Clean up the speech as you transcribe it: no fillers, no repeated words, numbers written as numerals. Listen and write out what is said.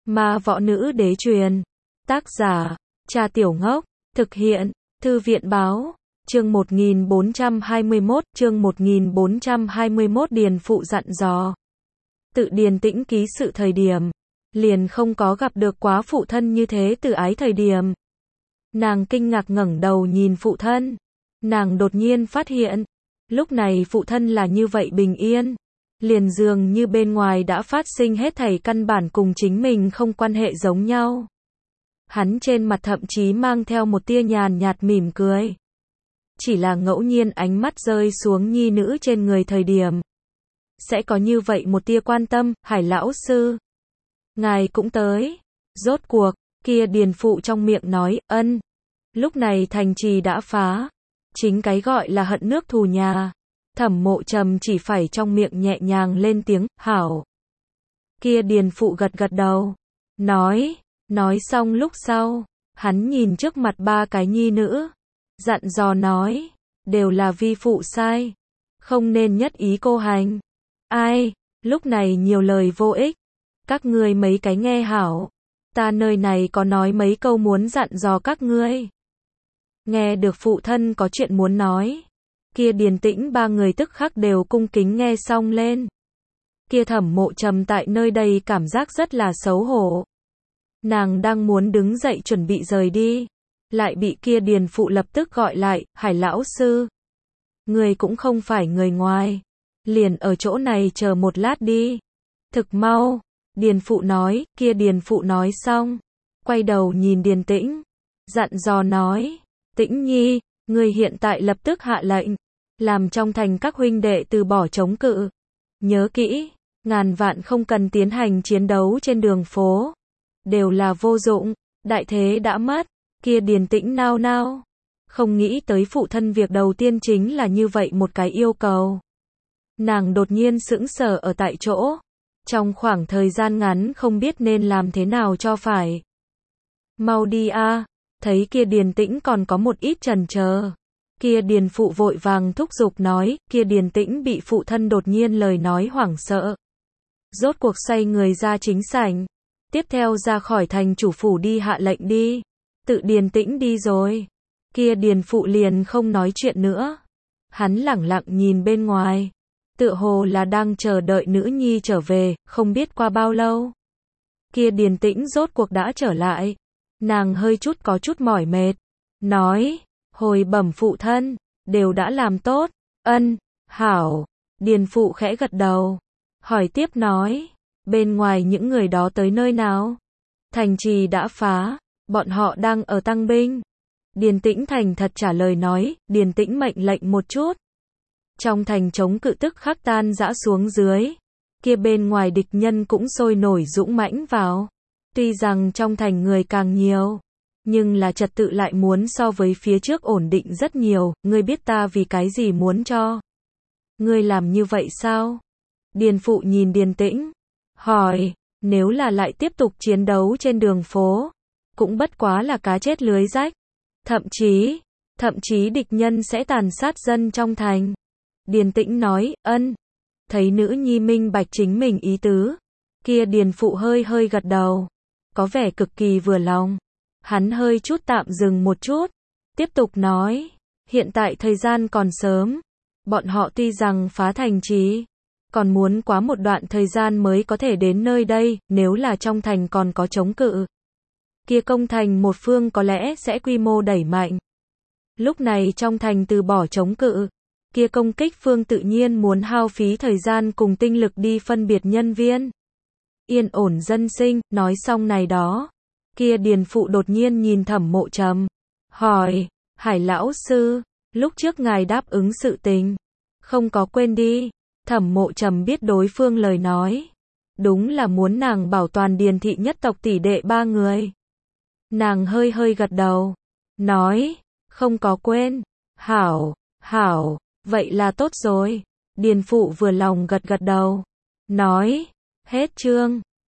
Ma võ nữ đế truyền. Tác giả, Trà Tiểu Ngốc. Thực hiện, Thư viện báo. Chương 1421, Điền Phụ dặn dò. Tự Điền Tĩnh ký sự thời điểm, liền không có gặp được quá phụ thân như thế từ ái thời điểm. Nàng kinh ngạc ngẩng đầu nhìn phụ thân. Nàng đột nhiên phát hiện, lúc này phụ thân là như vậy bình yên. Liền dường như bên ngoài đã phát sinh hết thảy căn bản cùng chính mình không quan hệ giống nhau. Hắn trên mặt thậm chí mang theo một tia nhàn nhạt mỉm cười. Chỉ là ngẫu nhiên ánh mắt rơi xuống nhi nữ trên người thời điểm, sẽ có như vậy một tia quan tâm. Hải lão sư, ngài cũng tới. Rốt cuộc, kia Điền Phụ trong miệng nói, ân. Lúc này thành trì đã phá. Chính cái gọi là hận nước thù nhà. Thẩm Mộ Trầm chỉ phải trong miệng nhẹ nhàng lên tiếng, hảo. Kia Điền Phụ gật gật đầu. Nói xong lúc sau, hắn nhìn trước mặt ba cái nhi nữ. Dặn dò nói, đều là vi phụ sai. Không nên nhất ý cô hành. Ai, lúc này nhiều lời vô ích. Các ngươi mấy cái nghe hảo. Ta nơi này có nói mấy câu muốn dặn dò các ngươi. Nghe được phụ thân có chuyện muốn nói. Kia Điền Tĩnh ba người tức khắc đều cung kính nghe xong lên. Kia Thẩm Mộ Trầm tại nơi đây cảm giác rất là xấu hổ. Nàng đang muốn đứng dậy chuẩn bị rời đi, lại bị kia Điền Phụ lập tức gọi lại, Hải lão sư. Người cũng không phải người ngoài, liền ở chỗ này chờ một lát đi. Thực mau, Điền Phụ nói. Kia Điền Phụ nói xong, quay đầu nhìn Điền Tĩnh, dặn dò nói, Tĩnh nhi, người hiện tại lập tức hạ lệnh, làm trong thành các huynh đệ từ bỏ chống cự. Nhớ kỹ, ngàn vạn không cần tiến hành chiến đấu trên đường phố. Đều là vô dụng, đại thế đã mất. Kia Điền Tĩnh nao nao, không nghĩ tới phụ thân việc đầu tiên chính là như vậy một cái yêu cầu. Nàng đột nhiên sững sờ ở tại chỗ, trong khoảng thời gian ngắn không biết nên làm thế nào cho phải. Mau đi a. Thấy kia Điền Tĩnh còn có một ít chần chờ, kia Điền Phụ vội vàng thúc giục nói. Kia Điền Tĩnh bị phụ thân đột nhiên lời nói hoảng sợ, rốt cuộc xoay người ra chính sảnh, tiếp theo ra khỏi thành chủ phủ đi hạ lệnh đi. Tự Điền Tĩnh đi rồi, kia Điền Phụ liền không nói chuyện nữa. Hắn lẳng lặng nhìn bên ngoài, tựa hồ là đang chờ đợi nữ nhi trở về. Không biết qua bao lâu, kia Điền Tĩnh rốt cuộc đã trở lại. Nàng hơi có chút mỏi mệt, nói, hồi bẩm phụ thân, đều đã làm tốt. Ân, hảo. Điền Phụ khẽ gật đầu, hỏi tiếp nói, bên ngoài những người đó tới nơi nào? Thành trì đã phá, bọn họ đang ở tăng binh. Điền Tĩnh thành thật trả lời nói. Điền Tĩnh mệnh lệnh một chút, trong thành chống cự tức khắc tan rã xuống dưới. Kia bên ngoài địch nhân cũng sôi nổi dũng mãnh vào. Tuy rằng trong thành người càng nhiều, nhưng là trật tự lại muốn so với phía trước ổn định rất nhiều. Ngươi biết ta vì cái gì muốn cho ngươi làm như vậy sao? Điền Phụ nhìn Điền Tĩnh, hỏi, nếu là lại tiếp tục chiến đấu trên đường phố, cũng bất quá là cá chết lưới rách. Thậm chí địch nhân sẽ tàn sát dân trong thành. Điền Tĩnh nói, ân. Thấy nữ nhi minh bạch chính mình ý tứ, kia Điền Phụ hơi gật đầu, có vẻ cực kỳ vừa lòng. Hắn hơi chút tạm dừng một chút, tiếp tục nói, hiện tại thời gian còn sớm. Bọn họ tuy rằng phá thành trì, còn muốn quá một đoạn thời gian mới có thể đến nơi đây. Nếu là trong thành còn có chống cự, kia công thành một phương có lẽ sẽ quy mô đẩy mạnh. Lúc này trong thành từ bỏ chống cự, kia công kích phương tự nhiên muốn hao phí thời gian cùng tinh lực đi phân biệt nhân viên. Yên ổn dân sinh. Nói xong này đó, kia Điền Phụ đột nhiên nhìn Thẩm Mộ Trầm, hỏi, Hải lão sư, lúc trước ngài đáp ứng sự tình, không có quên đi? Thẩm Mộ Trầm biết đối phương lời nói, đúng là muốn nàng bảo toàn Điền thị nhất tộc tỷ đệ ba người. Nàng hơi gật đầu, nói, không có quên. Hảo, vậy là tốt rồi. Điền Phụ vừa lòng gật đầu, nói, hết chương.